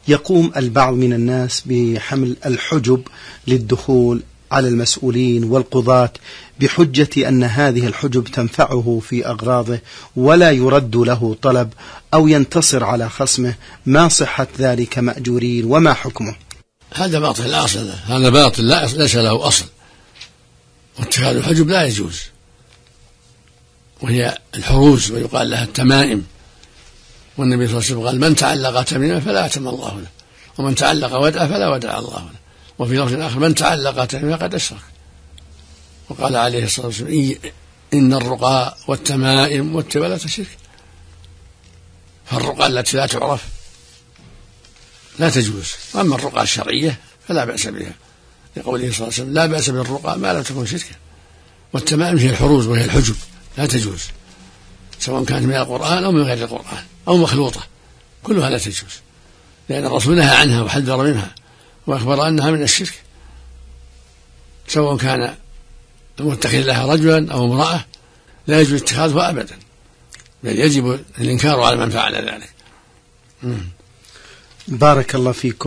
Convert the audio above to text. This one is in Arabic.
يقوم البعض من الناس بحمل الحجب للدخول على المسؤولين والقضاة بحجة أن هذه الحجب تنفعه في أغراضه ولا يرد له طلب أو ينتصر على خصمه. ما صحة ذلك مأجورين وما حكمه؟ هذا باطل لا أصل له، هذا باطل ليس له أصل، واتخاذ الحجب لا يجوز، وهي الحروز ويقال لها التمائم. والنبي صلى الله عليه وسلم قال: من تعلق تميمة فلا أتم الله له، ومن تعلق ودعة فلا ودع الله له. وفي لفظ آخر: من تعلق تميمة فقد أشرك. وقال عليه الصلاة والسلام: إن الرقى والتمائم والتولة شرك. فالرقى التي لا تعرف لا تجوز، وأما الرقى الشرعية فلا بأس بها، لقوله صلى الله عليه وسلم: لا بأس بالرقى ما لم تكن شركا. والتمائم هي الحروز وهي الحجب، لا تجوز، سواء كانت من القرآن أو من غير القرآن أو مخلوطة، كلها لا تجوز، لأن الرسول نهى عنها وحذر منها وأخبر أنها من الشرك، سواء كان المتخذ لها رجلا أو امرأة لا يجوز اتخاذها أبدا، بل يجب الإنكار على من فعل ذلك. بارك الله فيكم.